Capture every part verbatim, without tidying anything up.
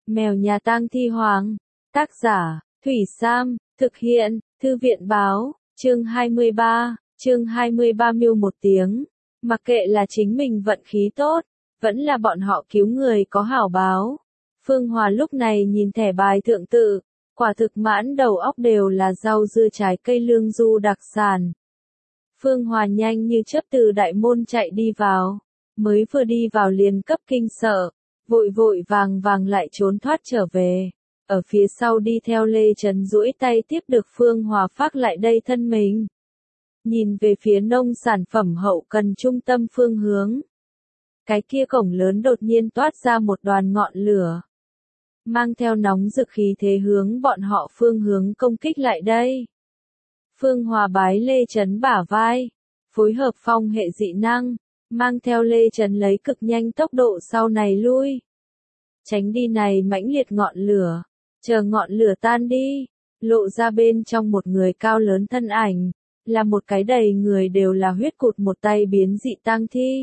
Mèo nhà tang thi hoàng. Tác giả, Thủy Sam, thực hiện, Thư viện báo, chương hai mươi ba, chương hai mươi ba mưu một tiếng. Mặc kệ là chính mình vận khí tốt, vẫn là bọn họ cứu người có hảo báo. Phương Hòa lúc này nhìn thẻ bài thượng tự, quả thực mãn đầu óc đều là rau dưa trái cây lương du đặc sản. Phương Hòa nhanh như chớp từ đại môn chạy đi vào, mới vừa đi vào liền cấp kinh sợ, vội vội vàng vàng lại trốn thoát trở về. Ở phía sau đi theo Lê Trấn duỗi tay tiếp được Phương Hòa phát lại đây thân mình. Nhìn về phía nông sản phẩm hậu cần trung tâm phương hướng. Cái kia cổng lớn đột nhiên toát ra một đoàn ngọn lửa. Mang theo nóng rực khí thế hướng bọn họ phương hướng công kích lại đây. Phương Hòa bái Lê Trấn bả vai, phối hợp phong hệ dị năng, mang theo Lê Trấn lấy cực nhanh tốc độ sau này lui. Tránh đi này mãnh liệt ngọn lửa, chờ ngọn lửa tan đi, lộ ra bên trong một người cao lớn thân ảnh, là một cái đầy người đều là huyết cụt một tay biến dị tang thi.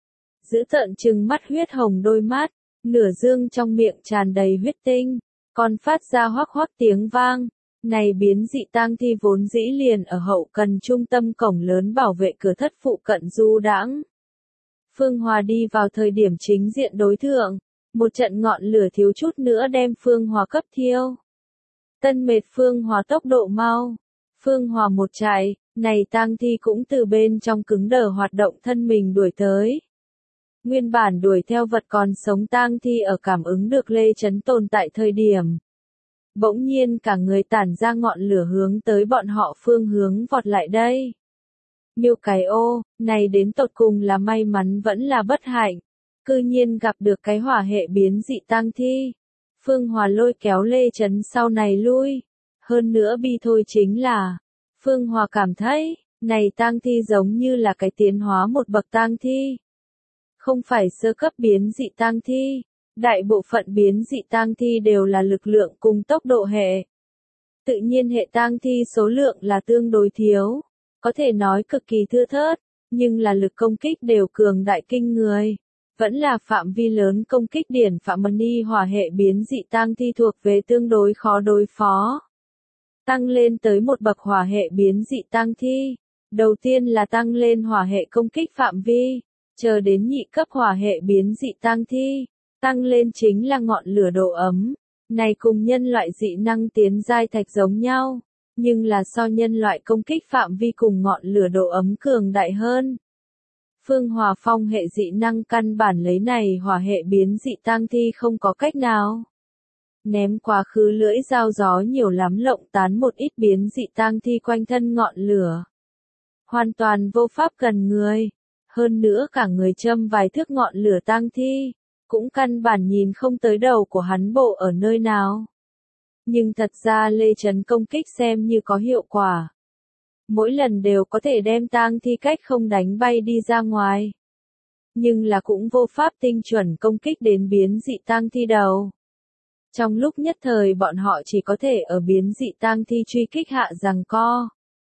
Giữ tợn trừng mắt huyết hồng đôi mắt, nửa dương trong miệng tràn đầy huyết tinh, còn phát ra hoắc hoắc tiếng vang. Này biến dị tang thi vốn dĩ liền ở hậu cần trung tâm cổng lớn bảo vệ cửa thất phụ cận du đãng. Phương Hòa đi vào thời điểm chính diện đối thượng, một trận ngọn lửa thiếu chút nữa đem Phương Hòa cấp thiêu. Tân mệt Phương Hòa tốc độ mau. Phương Hòa một chạy, này tang thi cũng từ bên trong cứng đờ hoạt động thân mình đuổi tới. Nguyên bản đuổi theo vật còn sống tang thi ở cảm ứng được Lê Trấn tồn tại thời điểm. Bỗng nhiên cả người tản ra ngọn lửa hướng tới bọn họ phương hướng vọt lại đây. Miêu cái ô, này đến tột cùng là may mắn vẫn là bất hạnh. Cư nhiên gặp được cái hỏa hệ biến dị tang thi. Phương Hòa lôi kéo Lê Trấn sau này lui. Hơn nữa bi thôi chính là, Phương Hòa cảm thấy, này tang thi giống như là cái tiến hóa một bậc tang thi. Không phải sơ cấp biến dị tang thi. Đại bộ phận biến dị tang thi đều là lực lượng cùng tốc độ hệ. Tự nhiên hệ tang thi số lượng là tương đối thiếu, có thể nói cực kỳ thưa thớt, nhưng là lực công kích đều cường đại kinh người. Vẫn là phạm vi lớn công kích điển phạm mani hỏa hệ biến dị tang thi thuộc về tương đối khó đối phó. Tăng lên tới một bậc hỏa hệ biến dị tang thi. Đầu tiên là tăng lên hỏa hệ công kích phạm vi, chờ đến nhị cấp hỏa hệ biến dị tang thi. Tăng lên chính là ngọn lửa độ ấm, này cùng nhân loại dị năng tiến giai thạch giống nhau, nhưng là so nhân loại công kích phạm vi cùng ngọn lửa độ ấm cường đại hơn. Phương Hòa phong hệ dị năng căn bản lấy này hỏa hệ biến dị tang thi không có cách nào. Ném quá khứ lưỡi dao gió nhiều lắm lộng tán một ít biến dị tang thi quanh thân ngọn lửa. Hoàn toàn vô pháp gần người, hơn nữa cả người châm vài thước ngọn lửa tang thi. Cũng căn bản nhìn không tới đầu của hắn bộ ở nơi nào. Nhưng thật ra Lê Trấn công kích xem như có hiệu quả. Mỗi lần đều có thể đem tang thi cách không đánh bay đi ra ngoài. Nhưng là cũng vô pháp tinh chuẩn công kích đến biến dị tang thi đầu. Trong lúc nhất thời bọn họ chỉ có thể ở biến dị tang thi truy kích hạ giằng co.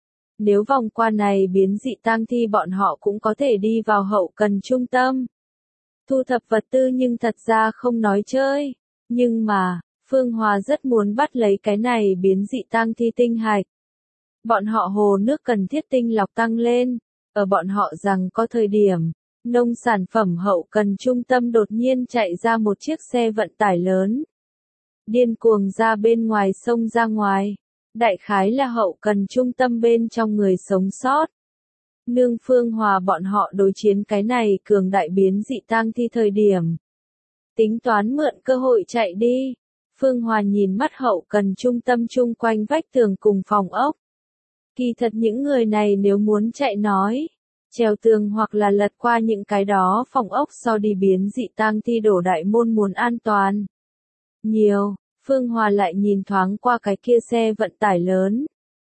Nếu vòng qua này biến dị tang thi bọn họ cũng có thể đi vào hậu cần trung tâm. Thu thập vật tư nhưng thật ra không nói chơi, nhưng mà, Phương Hòa rất muốn bắt lấy cái này biến dị tang thi tinh hạch. Bọn họ hồ nước cần thiết tinh lọc tăng lên, ở bọn họ rằng có thời điểm, nông sản phẩm hậu cần trung tâm đột nhiên chạy ra một chiếc xe vận tải lớn. Điên cuồng ra bên ngoài sông ra ngoài, đại khái là hậu cần trung tâm bên trong người sống sót. Nương Phương Hòa bọn họ đối chiến cái này cường đại biến dị tang thi thời điểm. Tính toán mượn cơ hội chạy đi. Phương Hòa nhìn mắt hậu cần trung tâm chung quanh vách tường cùng phòng ốc. Kỳ thật những người này nếu muốn chạy nói, trèo tường hoặc là lật qua những cái đó phòng ốc so đi biến dị tang thi đổ đại môn muốn an toàn. Nhiều, Phương Hòa lại nhìn thoáng qua cái kia xe vận tải lớn.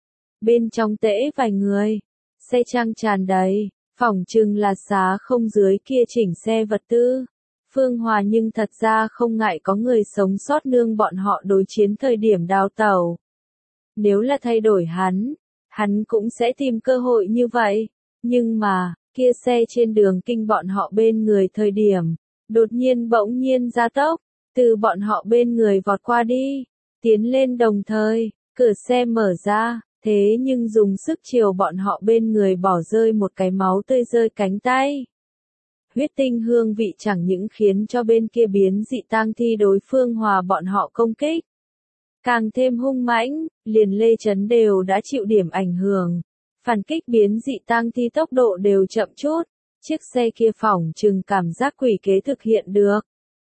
Bên trong tễ vài người. Xe trang tràn đầy, phỏng chừng là xá không dưới kia chỉnh xe vật tư. Phương Hòa nhưng thật ra không ngại có người sống sót nương bọn họ đối chiến thời điểm đào tẩu. Nếu là thay đổi hắn, hắn cũng sẽ tìm cơ hội như vậy. Nhưng mà, kia xe trên đường kinh bọn họ bên người thời điểm, đột nhiên bỗng nhiên ra tốc, từ bọn họ bên người vọt qua đi, tiến lên đồng thời, cửa xe mở ra, thế nhưng dùng sức chiều bọn họ bên người bỏ rơi một cái máu tươi rơi cánh tay. Huyết tinh hương vị chẳng những khiến cho bên kia biến dị tang thi đối phương hòa bọn họ công kích, càng thêm hung mãnh, liền Lê Chấn đều đã chịu điểm ảnh hưởng. Phản kích biến dị tang thi tốc độ đều chậm chút, chiếc xe kia phỏng chừng cảm giác quỷ kế thực hiện được.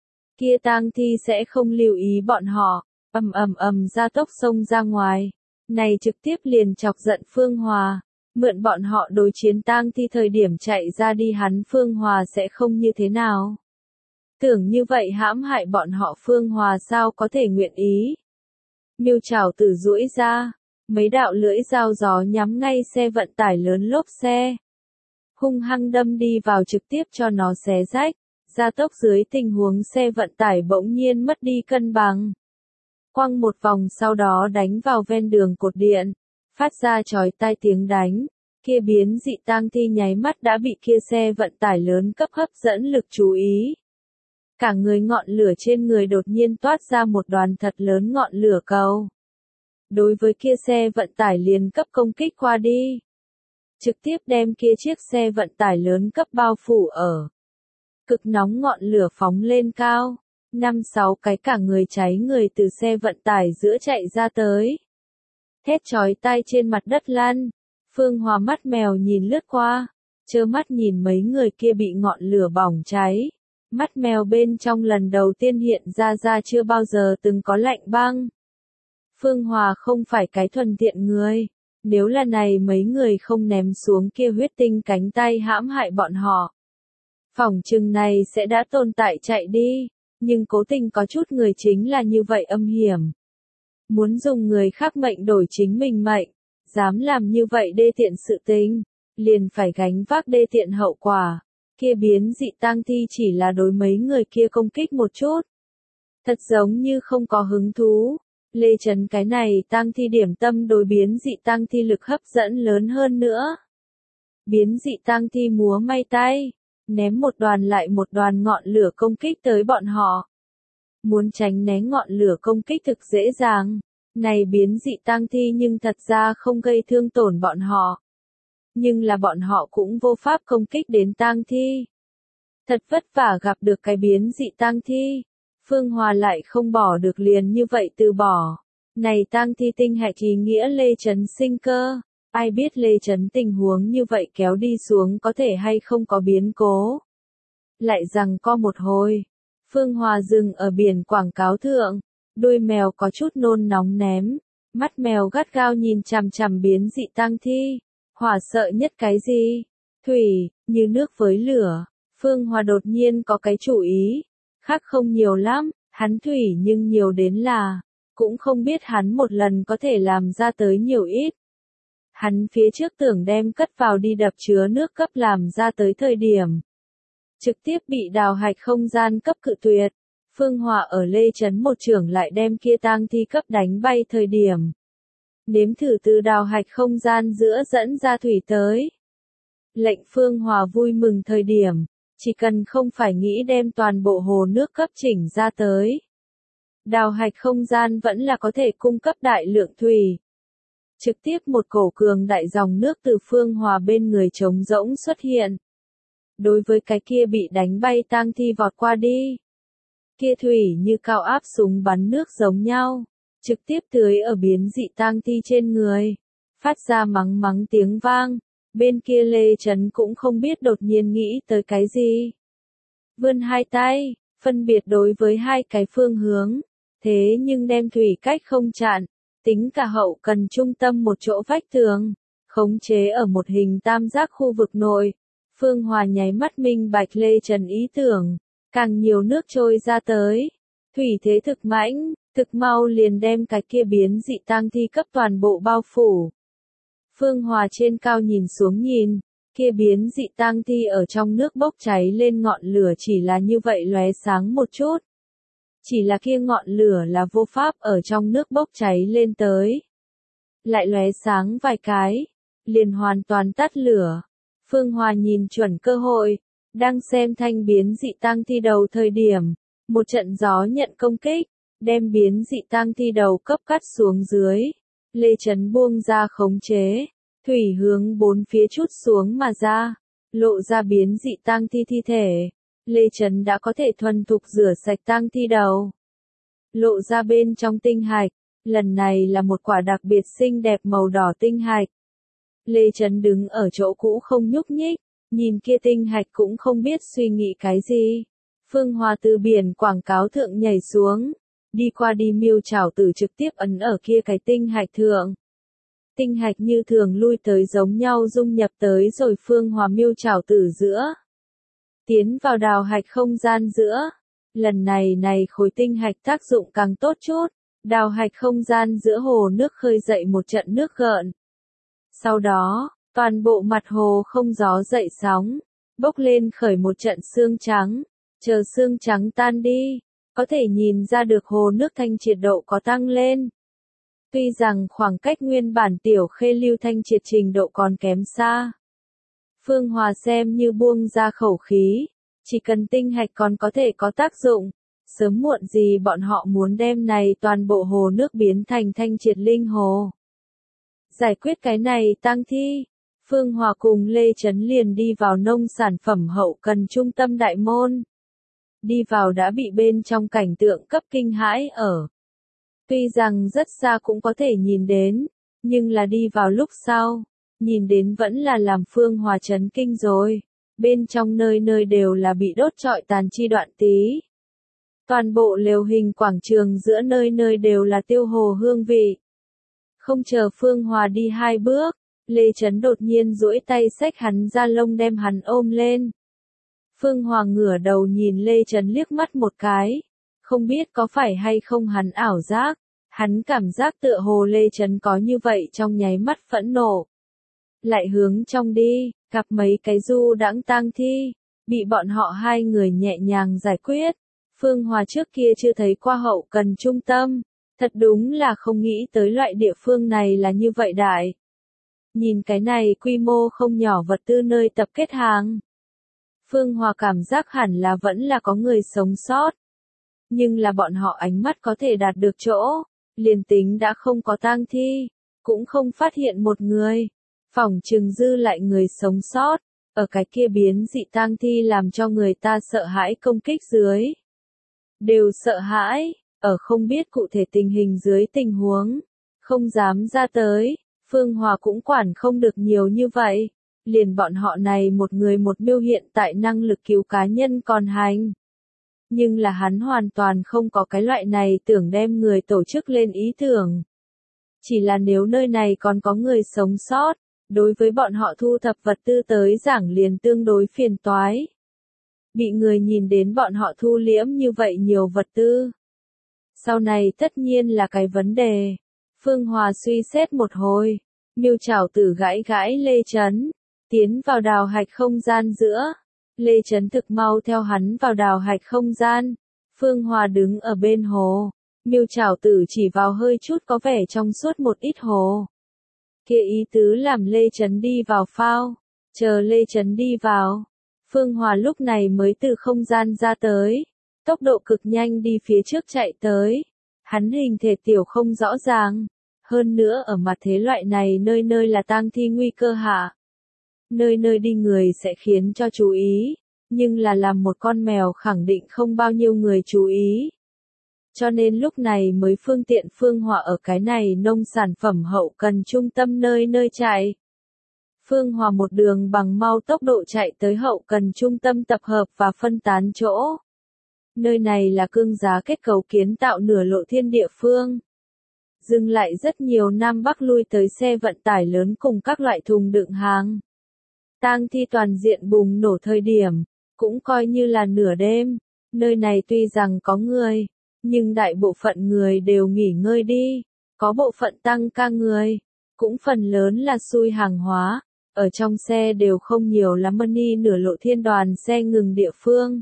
Kia tang thi sẽ không lưu ý bọn họ, ầm ầm ầm ra tốc xông ra ngoài. Này trực tiếp liền chọc giận Phương Hòa, mượn bọn họ đối chiến tang thi thời điểm chạy ra đi hắn Phương Hòa sẽ không như thế nào. Tưởng như vậy hãm hại bọn họ Phương Hòa sao có thể nguyện ý. Miêu trảo tử duỗi ra, mấy đạo lưỡi dao gió nhắm ngay xe vận tải lớn lốp xe. Hung hăng đâm đi vào trực tiếp cho nó xé rách, gia tốc dưới tình huống xe vận tải bỗng nhiên mất đi cân bằng. Quăng một vòng sau đó đánh vào ven đường cột điện, phát ra chói tai tiếng đánh, kia biến dị tang thi nháy mắt đã bị kia xe vận tải lớn cấp hấp dẫn lực chú ý. Cả người ngọn lửa trên người đột nhiên toát ra một đoàn thật lớn ngọn lửa cầu. Đối với kia xe vận tải liền cấp công kích qua đi. Trực tiếp đem kia chiếc xe vận tải lớn cấp bao phủ ở. Cực nóng ngọn lửa phóng lên cao. Năm sáu cái cả người cháy người từ xe vận tải giữa chạy ra tới. Thét chói tai trên mặt đất lăn. Phương Hòa mắt mèo nhìn lướt qua. Trơ mắt nhìn mấy người kia bị ngọn lửa bỏng cháy. Mắt mèo bên trong lần đầu tiên hiện ra ra chưa bao giờ từng có lạnh băng. Phương Hòa không phải cái thuần thiện người. Nếu là này mấy người không ném xuống kia huyết tinh cánh tay hãm hại bọn họ. Phỏng chừng này sẽ đã tồn tại chạy đi. Nhưng cố tình có chút người chính là như vậy âm hiểm. Muốn dùng người khác mệnh đổi chính mình mệnh. Dám làm như vậy đê tiện sự tình. Liền phải gánh vác đê tiện hậu quả. Kia biến dị tang thi chỉ là đối mấy người kia công kích một chút. Thật giống như không có hứng thú. Lê Trấn cái này tang thi điểm tâm đối biến dị tang thi lực hấp dẫn lớn hơn nữa. Biến dị tang thi múa may tay, ném một đoàn lại một đoàn ngọn lửa công kích tới bọn họ. Muốn tránh né ngọn lửa công kích thực dễ dàng. Này biến dị tang thi nhưng thật ra không gây thương tổn bọn họ. Nhưng là bọn họ cũng vô pháp công kích đến tang thi. Thật vất vả gặp được cái biến dị tang thi. Phương Hòa lại không bỏ được liền như vậy từ bỏ. Này tang thi tinh hạch ý nghĩa Lê Trấn sinh cơ. Ai biết Lê Trấn tình huống như vậy kéo đi xuống có thể hay không có biến cố. Lại rằng co một hồi. Phương Hòa dừng ở biển quảng cáo thượng. Đuôi mèo có chút nôn nóng ném. Mắt mèo gắt gao nhìn chằm chằm biến dị tang thi. Hỏa sợ nhất cái gì? Thủy, như nước với lửa. Phương Hòa đột nhiên có cái chủ ý. Khác không nhiều lắm, hắn thủy nhưng nhiều đến là. Cũng không biết hắn một lần có thể làm ra tới nhiều ít. Hắn phía trước tưởng đem cất vào đi đập chứa nước cấp làm ra tới thời điểm. Trực tiếp bị đào hạch không gian cấp cự tuyệt. Phương Hòa ở Lê Trấn một trưởng lại đem kia tang thi cấp đánh bay thời điểm. Nếm thử từ đào hạch không gian giữa dẫn ra thủy tới. Lệnh Phương Hòa vui mừng thời điểm, chỉ cần không phải nghĩ đem toàn bộ hồ nước cấp chỉnh ra tới. Đào hạch không gian vẫn là có thể cung cấp đại lượng thủy. Trực tiếp một cổ cường đại dòng nước từ Phương Hòa bên người trống rỗng xuất hiện. Đối với cái kia bị đánh bay tang thi vọt qua đi. Kia thủy như cao áp súng bắn nước giống nhau. Trực tiếp tưới ở biến dị tang thi trên người. Phát ra mắng mắng tiếng vang. Bên kia Lê Trấn cũng không biết đột nhiên nghĩ tới cái gì. Vươn hai tay, phân biệt đối với hai cái phương hướng. Thế nhưng đem thủy cách không chặn. Tính cả hậu cần trung tâm một chỗ vách tường. Khống chế ở một hình tam giác khu vực nội. Phương Hòa nháy mắt minh bạch Lê Trấn ý tưởng. Càng nhiều nước trôi ra tới. Thủy thế thực mãnh. Thực mau liền đem cái kia biến dị tang thi cấp toàn bộ bao phủ. Phương Hòa trên cao nhìn xuống nhìn, kia biến dị tang thi ở trong nước bốc cháy lên ngọn lửa chỉ là như vậy lóe sáng một chút. Chỉ là kia ngọn lửa là vô pháp ở trong nước bốc cháy lên tới. Lại lóe sáng vài cái, liền hoàn toàn tắt lửa. Phương Hòa nhìn chuẩn cơ hội, đang xem thanh biến dị tang thi đầu thời điểm, Một trận gió nhận công kích, đem biến dị tang thi đầu cấp cắt xuống dưới. Lê Chấn buông ra khống chế, thủy hướng bốn phía chút xuống mà ra, lộ ra biến dị tang thi thi thể. Lê Chấn đã có thể thuần thục rửa sạch tang thi đầu. Lộ ra bên trong tinh hạch, lần này là một quả đặc biệt xinh đẹp màu đỏ tinh hạch. Lê Chấn đứng ở chỗ cũ không nhúc nhích, nhìn kia tinh hạch cũng không biết suy nghĩ cái gì. Phương Hòa từ biển quảng cáo thượng nhảy xuống, đi qua đi miêu chảo tử trực tiếp ấn ở kia cái tinh hạch thượng. Tinh hạch như thường lui tới giống nhau dung nhập tới rồi Phương Hòa miêu chảo tử giữa. Tiến vào đào hạch không gian giữa. Lần này này khối tinh hạch tác dụng càng tốt chút, đào hạch không gian giữa hồ nước khơi dậy một trận nước gợn. Sau đó, toàn bộ mặt hồ không gió dậy sóng, bốc lên khởi một trận sương trắng, chờ sương trắng tan đi, có thể nhìn ra được hồ nước thanh triệt độ có tăng lên. Tuy rằng khoảng cách nguyên bản tiểu khê lưu thanh triệt trình độ còn kém xa. Phương Hòa xem như buông ra khẩu khí, chỉ cần tinh hạch còn có thể có tác dụng, sớm muộn gì bọn họ muốn đem này toàn bộ hồ nước biến thành thanh triệt linh hồ. Giải quyết cái này tang thi, Phương Hòa cùng Lê Chấn liền đi vào nông sản phẩm hậu cần trung tâm đại môn. Đi vào đã bị bên trong cảnh tượng cấp kinh hãi ở. Tuy rằng rất xa cũng có thể nhìn đến, nhưng là đi vào lúc sau, nhìn đến vẫn là làm Phương Hòa chấn kinh rồi. Bên trong nơi nơi đều là bị đốt trọi tàn chi đoạn tí. Toàn bộ lều hình quảng trường giữa nơi nơi đều là tiêu hồ hương vị. Không chờ Phương Hòa đi hai bước, Lê Chấn đột nhiên duỗi tay xách hắn ra lông đem hắn ôm lên. Phương Hòa ngửa đầu nhìn Lê Chấn liếc mắt một cái, không biết có phải hay không hắn ảo giác, hắn cảm giác tựa hồ Lê Chấn có như vậy trong nháy mắt phẫn nộ. Lại hướng trong đi, gặp mấy cái du đãng tang thi, bị bọn họ hai người nhẹ nhàng giải quyết. Phương Hòa trước kia chưa thấy qua hậu cần trung tâm, thật đúng là không nghĩ tới loại địa phương này là như vậy đại. Nhìn cái này quy mô không nhỏ vật tư nơi tập kết hàng. Phương Hòa cảm giác hẳn là vẫn là có người sống sót. Nhưng là bọn họ ánh mắt có thể đạt được chỗ, liền tính đã không có tang thi, cũng không phát hiện một người. Phỏng chừng dư lại người sống sót, ở cái kia biến dị tang thi làm cho người ta sợ hãi công kích dưới. Đều sợ hãi, ở không biết cụ thể tình hình dưới tình huống, không dám ra tới, Phương Hòa cũng quản không được nhiều như vậy. Liền bọn họ này một người một miêu hiện tại năng lực cứu cá nhân còn hành. Nhưng là hắn hoàn toàn không có cái loại này tưởng đem người tổ chức lên ý tưởng. Chỉ là nếu nơi này còn có người sống sót, đối với bọn họ thu thập vật tư tới giảng liền tương đối phiền toái. Bị người nhìn đến bọn họ thu liễm như vậy nhiều vật tư. Sau này tất nhiên là cái vấn đề. Phương Hòa suy xét một hồi, miêu chảo tử gãi gãi Lê Chấn, tiến vào đào hạch không gian giữa. Lê Chấn thực mau theo hắn vào đào hạch không gian. Phương Hòa đứng ở bên hồ, miêu chảo tử chỉ vào hơi chút có vẻ trong suốt một ít hồ. Kia ý tứ làm Lê Chấn đi vào phao, chờ Lê Chấn đi vào. Phương Hòa lúc này mới từ không gian ra tới, tốc độ cực nhanh đi phía trước chạy tới. Hắn hình thể tiểu không rõ ràng, hơn nữa ở mặt thế loại này nơi nơi là tang thi nguy cơ hạ. Nơi nơi đi người sẽ khiến cho chú ý, nhưng là làm một con mèo khẳng định không bao nhiêu người chú ý. Cho nên lúc này mới phương tiện Phương Hòa ở cái này nông sản phẩm hậu cần trung tâm nơi nơi chạy. Phương Hòa một đường bằng mau tốc độ chạy tới hậu cần trung tâm tập hợp và phân tán chỗ. Nơi này là cương giá kết cấu kiến tạo nửa lộ thiên địa phương. Dừng lại rất nhiều Nam Bắc lui tới xe vận tải lớn cùng các loại thùng đựng hàng. Tang thi toàn diện bùng nổ thời điểm, cũng coi như là nửa đêm. Nơi này tuy rằng có người, nhưng đại bộ phận người đều nghỉ ngơi đi. Có bộ phận tăng ca người, cũng phần lớn là xui hàng hóa. Ở trong xe đều không nhiều lắm money nửa lộ thiên đoàn xe ngừng địa phương.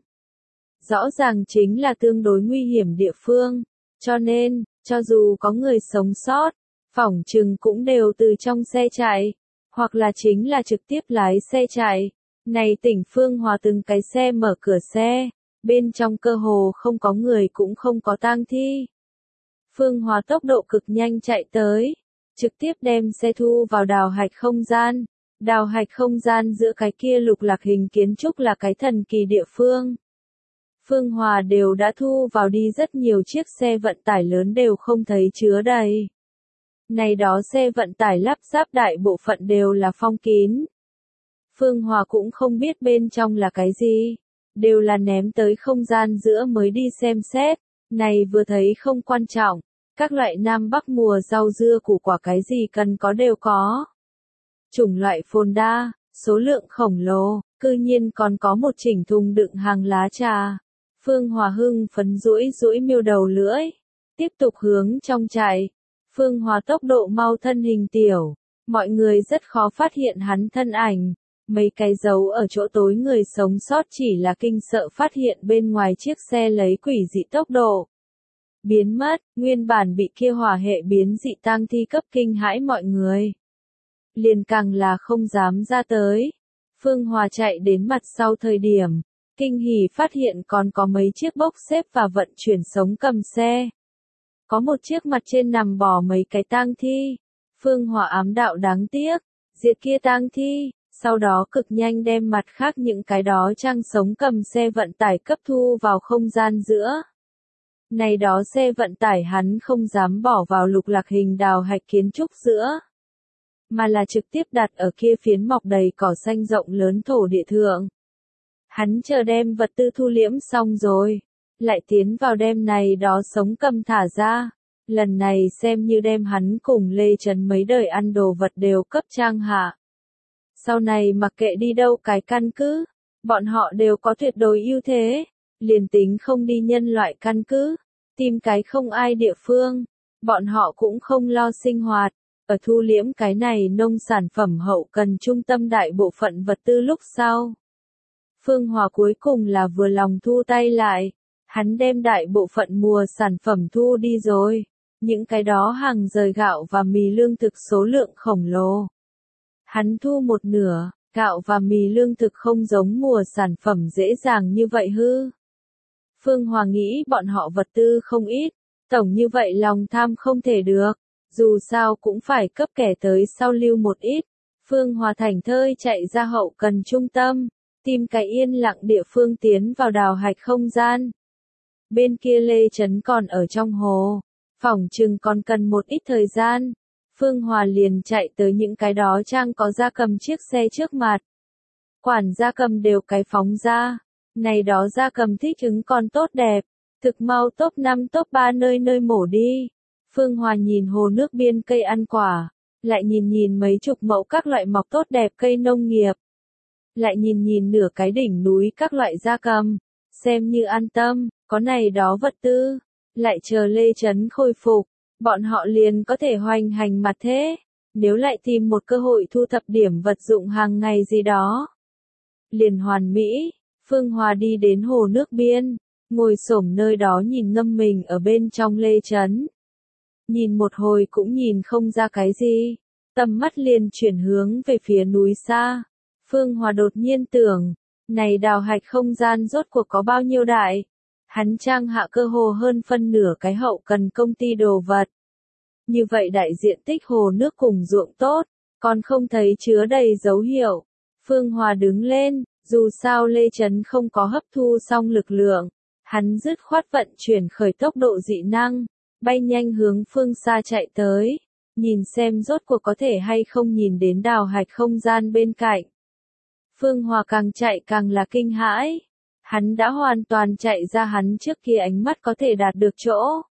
Rõ ràng chính là tương đối nguy hiểm địa phương. Cho nên, cho dù có người sống sót, phỏng chừng cũng đều từ trong xe chạy. Hoặc là chính là trực tiếp lái xe chạy. Này tỉnh Phương Hòa từng cái xe mở cửa xe, bên trong cơ hồ không có người cũng không có tang thi. Phương Hòa tốc độ cực nhanh chạy tới, trực tiếp đem xe thu vào đào hạch không gian. Đào hạch không gian giữa cái kia lục lạc hình kiến trúc là cái thần kỳ địa phương. Phương Hòa đều đã thu vào đi rất nhiều chiếc xe vận tải lớn đều không thấy chứa đầy. Này đó xe vận tải lắp ráp đại bộ phận đều là phong kín. Phương Hòa cũng không biết bên trong là cái gì, đều là ném tới không gian giữa mới đi xem xét, này vừa thấy không quan trọng, các loại Nam Bắc mùa rau dưa củ quả cái gì cần có đều có. Chủng loại phồn đa, số lượng khổng lồ, cư nhiên còn có một chỉnh thùng đựng hàng lá trà. Phương Hòa hưng phấn duỗi duỗi miêu đầu lưỡi, tiếp tục hướng trong chạy. Phương Hòa tốc độ mau thân hình tiểu, mọi người rất khó phát hiện hắn thân ảnh. Mấy cái dấu ở chỗ tối người sống sót chỉ là kinh sợ phát hiện bên ngoài chiếc xe lấy quỷ dị tốc độ biến mất, nguyên bản bị kia hỏa hệ biến dị tang thi cấp kinh hãi mọi người. Liền càng là không dám ra tới. Phương Hòa chạy đến mặt sau thời điểm, kinh hỉ phát hiện còn có mấy chiếc bốc xếp và vận chuyển sống cầm xe. Có một chiếc mặt trên nằm bò mấy cái tang thi. Phương Hòa ám đạo đáng tiếc, diệt kia tang thi, sau đó cực nhanh đem mặt khác những cái đó trang sống cầm xe vận tải cấp thu vào không gian giữa. Này đó xe vận tải hắn không dám bỏ vào lục lạc hình đào hạch kiến trúc giữa, mà là trực tiếp đặt ở kia phiến mọc đầy cỏ xanh rộng lớn thổ địa thượng. Hắn chờ đem vật tư thu liễm xong rồi, lại tiến vào đem này đó sống cầm thả ra. Lần này xem như đem hắn cùng Lê Trấn mấy đời ăn đồ vật đều cấp trang hạ. Sau này mặc kệ đi đâu cái căn cứ, bọn họ đều có tuyệt đối ưu thế, liền tính không đi nhân loại căn cứ, tìm cái không ai địa phương, bọn họ cũng không lo sinh hoạt. Ở thu liễm cái này nông sản phẩm hậu cần trung tâm đại bộ phận vật tư lúc sau. Phương Hòa cuối cùng là vừa lòng thu tay lại, hắn đem đại bộ phận mùa sản phẩm thu đi rồi, những cái đó hàng rời gạo và mì lương thực số lượng khổng lồ. Hắn thu một nửa, gạo và mì lương thực không giống mùa sản phẩm dễ dàng như vậy hư. Phương Hòa nghĩ bọn họ vật tư không ít, tổng như vậy lòng tham không thể được. Dù sao cũng phải cấp kẻ tới sau lưu một ít. Phương Hòa thảnh thơi chạy ra hậu cần trung tâm, tìm cái yên lặng địa phương tiến vào đào hạch không gian. Bên kia Lê Trấn còn ở trong hồ, phỏng chừng còn cần một ít thời gian. Phương Hòa liền chạy tới những cái đó trang có gia cầm chiếc xe trước mặt. Quản gia cầm đều cái phóng ra, này đó gia cầm thích ứng còn tốt đẹp, thực mau top năm top ba nơi nơi mổ đi. Phương Hòa nhìn hồ nước biên cây ăn quả, lại nhìn nhìn mấy chục mẫu các loại mọc tốt đẹp cây nông nghiệp, lại nhìn nhìn nửa cái đỉnh núi các loại gia cầm, xem như an tâm, có này đó vật tư, lại chờ Lê Trấn khôi phục, bọn họ liền có thể hoành hành mặt thế, nếu lại tìm một cơ hội thu thập điểm vật dụng hàng ngày gì đó. Liền hoàn mỹ, Phương Hòa đi đến hồ nước biên, ngồi xổm nơi đó nhìn ngâm mình ở bên trong Lê Trấn. Nhìn một hồi cũng nhìn không ra cái gì, tầm mắt liền chuyển hướng về phía núi xa. Phương Hòa đột nhiên tưởng, này đào hạch không gian rốt cuộc có bao nhiêu đại. Hắn trang hạ cơ hồ hơn phân nửa cái hậu cần công ty đồ vật. Như vậy đại diện tích hồ nước cùng ruộng tốt, còn không thấy chứa đầy dấu hiệu. Phương Hòa đứng lên, dù sao Lê Trấn không có hấp thu xong lực lượng, hắn dứt khoát vận chuyển khởi tốc độ dị năng. Bay nhanh hướng phương xa chạy tới, nhìn xem rốt cuộc có thể hay không nhìn đến đào hạch không gian bên cạnh. Phương Hòa càng chạy càng là kinh hãi, hắn đã hoàn toàn chạy ra hắn trước kia ánh mắt có thể đạt được chỗ.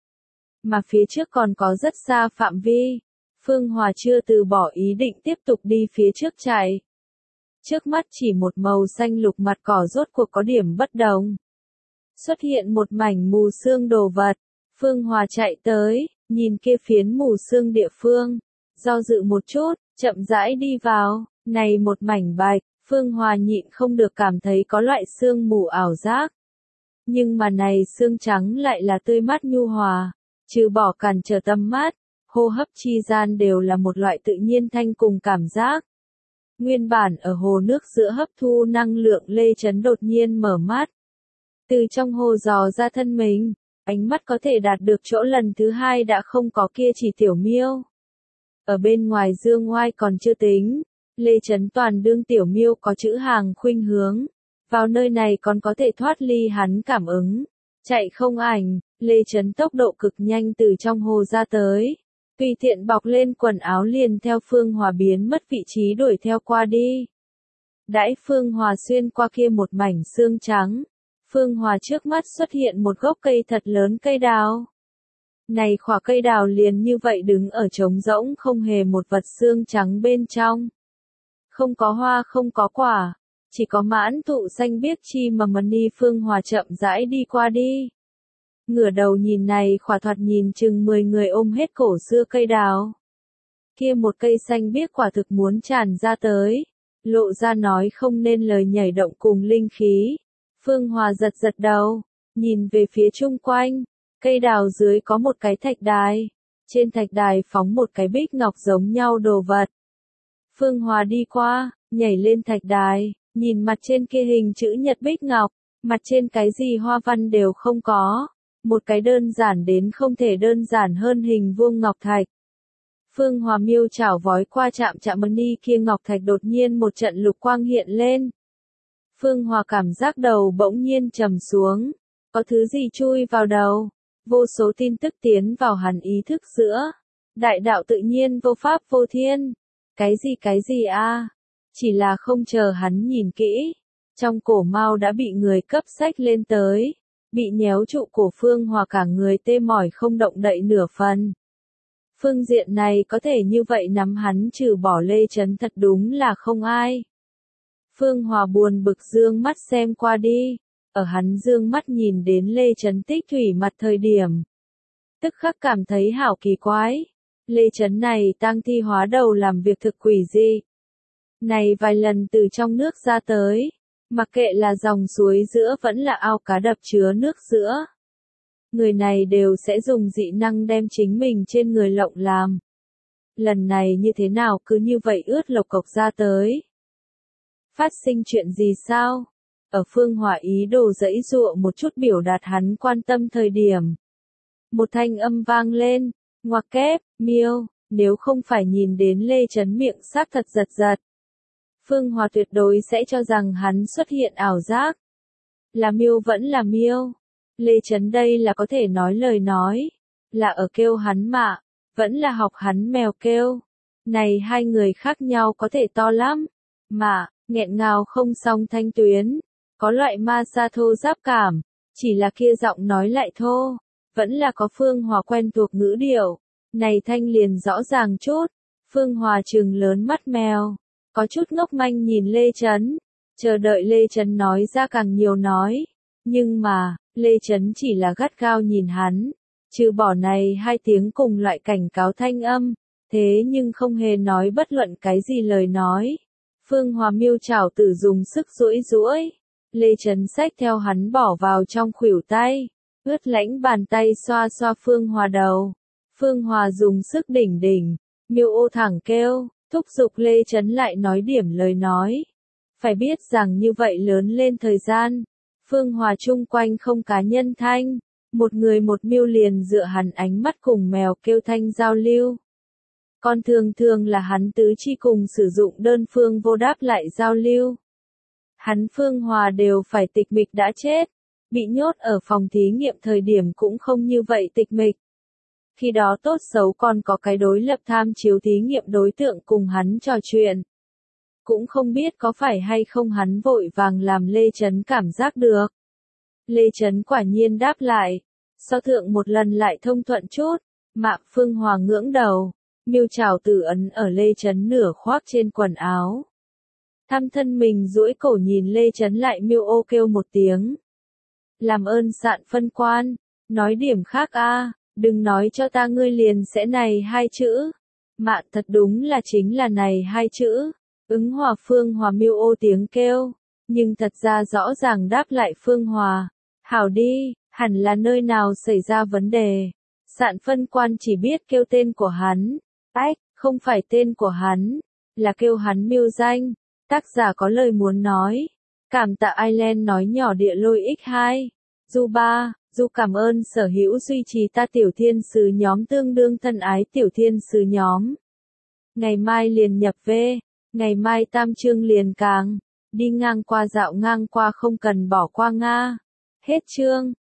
Mà phía trước còn có rất xa phạm vi, Phương Hòa chưa từ bỏ ý định tiếp tục đi phía trước chạy. Trước mắt chỉ một màu xanh lục mặt cỏ rốt cuộc có điểm bất đồng. Xuất hiện một mảnh mù sương đồ vật. Phương Hòa chạy tới, nhìn kia phiến mù sương địa phương, do dự một chút, chậm rãi đi vào, này một mảnh bạch, Phương Hòa nhịn không được cảm thấy có loại sương mù ảo giác. Nhưng mà này sương trắng lại là tươi mát nhu hòa, trừ bỏ cản trở tâm mát, hô hấp chi gian đều là một loại tự nhiên thanh cùng cảm giác. Nguyên bản ở hồ nước giữa hấp thu năng lượng Lê Trấn đột nhiên mở mắt. Từ trong hồ dò ra thân mình, ánh mắt có thể đạt được chỗ lần thứ hai đã không có kia chỉ Tiểu Miêu. Ở bên ngoài dương oai còn chưa tính, Lê Chấn Toàn đương Tiểu Miêu có chữ hàng khuynh hướng, vào nơi này còn có thể thoát ly hắn cảm ứng. Chạy không ảnh, Lê Chấn tốc độ cực nhanh từ trong hồ ra tới. Tùy tiện bọc lên quần áo liền theo Phương Hòa biến mất vị trí đuổi theo qua đi. Đãi Phương Hòa xuyên qua kia một mảnh xương trắng. Phương Hòa trước mắt xuất hiện một gốc cây thật lớn cây đào. Này khỏa cây đào liền như vậy đứng ở trống rỗng không hề một vật xương trắng bên trong. Không có hoa không có quả, chỉ có mãn thụ xanh biếc chi mà mani. Phương Hòa chậm rãi đi qua đi. Ngửa đầu nhìn này khỏa thoạt nhìn chừng mười người ôm hết cổ xưa cây đào. Kia một cây xanh biếc quả thực muốn tràn ra tới, lộ ra nói không nên lời nhảy động cùng linh khí. Phương Hòa giật giật đầu, nhìn về phía chung quanh, cây đào dưới có một cái thạch đài, trên thạch đài phóng một cái bích ngọc giống nhau đồ vật. Phương Hòa đi qua, nhảy lên thạch đài, nhìn mặt trên kia hình chữ nhật bích ngọc, mặt trên cái gì hoa văn đều không có, một cái đơn giản đến không thể đơn giản hơn hình vuông ngọc thạch. Phương Hòa miêu chảo vói qua chạm chạm mani kia ngọc thạch đột nhiên một trận lục quang hiện lên. Phương Hòa cảm giác đầu bỗng nhiên trầm xuống, có thứ gì chui vào đầu, vô số tin tức tiến vào hắn ý thức giữa. Đại đạo tự nhiên vô pháp vô thiên, cái gì cái gì a? Chỉ là không chờ hắn nhìn kỹ, trong cổ mao đã bị người cấp sách lên tới, bị nhéo trụ cổ Phương Hòa cả người tê mỏi không động đậy nửa phần. Phương diện này có thể như vậy nắm hắn trừ bỏ Lê Chấn thật đúng là không ai. Phương Hòa buồn bực dương mắt xem qua đi, ở hắn dương mắt nhìn đến Lê Chấn tích thủy mặt thời điểm. Tức khắc cảm thấy hảo kỳ quái, Lê Chấn này tang thi hóa đầu làm việc thực quỷ dị. Này vài lần từ trong nước ra tới, mặc kệ là dòng suối giữa vẫn là ao cá đập chứa nước giữa. Người này đều sẽ dùng dị năng đem chính mình trên người lộng làm. Lần này như thế nào cứ như vậy ướt lộc cộc ra tới. Phát sinh chuyện gì sao? Ở Phương Hòa ý đồ dẫy dụa một chút biểu đạt hắn quan tâm thời điểm. Một thanh âm vang lên, ngoặc kép, miêu, nếu không phải nhìn đến Lê Chấn miệng xác thật giật giật. Phương Hòa tuyệt đối sẽ cho rằng hắn xuất hiện ảo giác. Là miêu vẫn là miêu. Lê Chấn đây là có thể nói lời nói. Là ở kêu hắn mạ, vẫn là học hắn mèo kêu. Này hai người khác nhau có thể to lắm. Mạ, nghẹn ngào không song thanh tuyến. Có loại ma sa thô giáp cảm. Chỉ là kia giọng nói lại thô. Vẫn là có Phương Hòa quen thuộc ngữ điệu. Này thanh liền rõ ràng chút. Phương Hòa trừng lớn mắt mèo. Có chút ngốc manh nhìn Lê Chấn. Chờ đợi Lê Chấn nói ra càng nhiều nói. Nhưng mà, Lê Chấn chỉ là gắt gao nhìn hắn. Trừ bỏ này hai tiếng cùng loại cảnh cáo thanh âm. Thế nhưng không hề nói bất luận cái gì lời nói. Phương Hòa miêu chảo tử dùng sức duỗi duỗi. Lê Chấn xách theo hắn bỏ vào trong khuỷu tay. Ướt lãnh bàn tay xoa xoa Phương Hòa đầu. Phương Hòa dùng sức đỉnh đỉnh. Miêu ô thẳng kêu, thúc giục Lê Chấn lại nói điểm lời nói. Phải biết rằng như vậy lớn lên thời gian. Phương Hòa chung quanh không cá nhân thanh. Một người một miêu liền dựa hắn ánh mắt cùng mèo kêu thanh giao lưu. Còn thường thường là hắn tứ chi cùng sử dụng đơn phương vô đáp lại giao lưu. Hắn Phương Hòa đều phải tịch mịch đã chết. Bị nhốt ở phòng thí nghiệm thời điểm cũng không như vậy tịch mịch. Khi đó tốt xấu còn có cái đối lập tham chiếu thí nghiệm đối tượng cùng hắn trò chuyện. Cũng không biết có phải hay không hắn vội vàng làm Lê Chấn cảm giác được. Lê Chấn quả nhiên đáp lại. Sau thượng một lần lại thông thuận chút. Mạ Phương Hòa ngưỡng đầu. Miêu chảo tử ấn ở Lê Chấn nửa khoác trên quần áo. Thăm thân mình duỗi cổ nhìn Lê Chấn lại miêu ô kêu một tiếng. Làm ơn sạn phân quan. Nói điểm khác a. Đừng nói cho ta ngươi liền sẽ này hai chữ. Mạ thật đúng là chính là này hai chữ. Ứng hòa Phương Hòa miêu ô tiếng kêu. Nhưng thật ra rõ ràng đáp lại Phương Hòa. Hảo đi, hẳn là nơi nào xảy ra vấn đề. Sạn phân quan chỉ biết kêu tên của hắn. Ách, không phải tên của hắn. Là kêu hắn miêu danh. Tác giả có lời muốn nói. Cảm tạ Island nói nhỏ địa lôi x hai. Du ba, Du cảm ơn sở hữu duy trì ta tiểu thiên sứ nhóm tương đương thân ái tiểu thiên sứ nhóm. Ngày mai liền nhập về, ngày mai tam chương liền càng, đi ngang qua dạo ngang qua không cần bỏ qua Nga. Hết chương.